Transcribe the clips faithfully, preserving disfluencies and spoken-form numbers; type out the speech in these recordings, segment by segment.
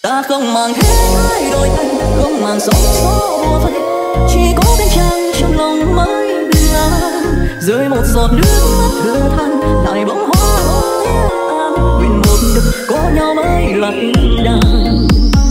Ta không màng hết hai đôi tay, không màng sóng gió bùa vây, chỉ có bên trang trong lòng mới bình an. Rơi một giọt nước mắt thở than, lại bông hoa hồng tiếc an. Nguyện một đời có nhau mới là yên đàng.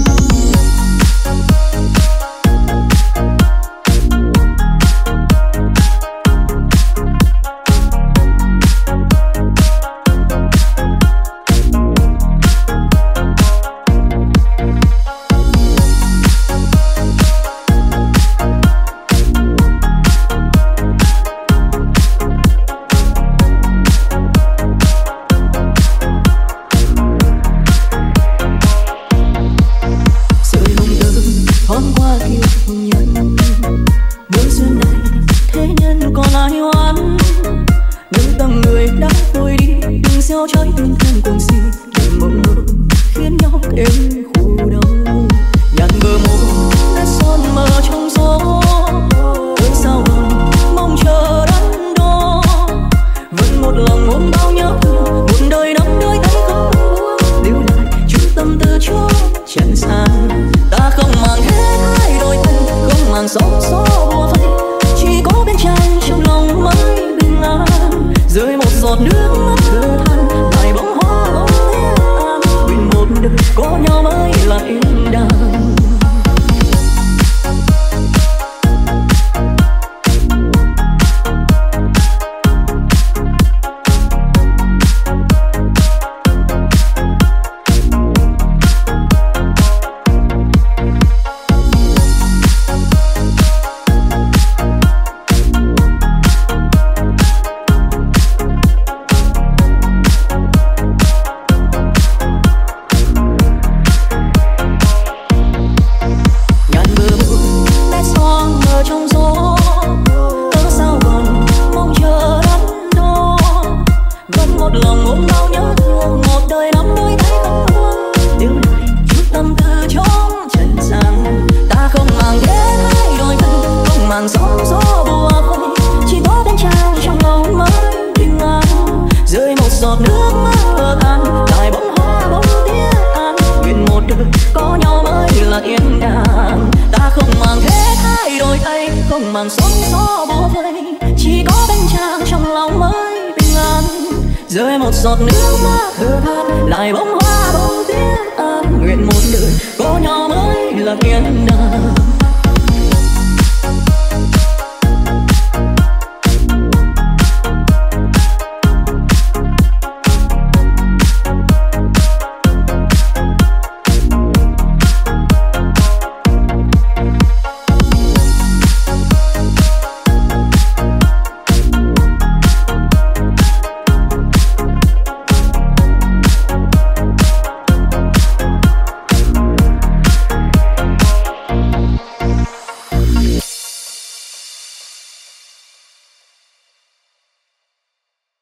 Rơi một giọt nước mắt thở than, lại bông hoa bông tiếc an. Nguyện một đời có nhau mới là yên đàng.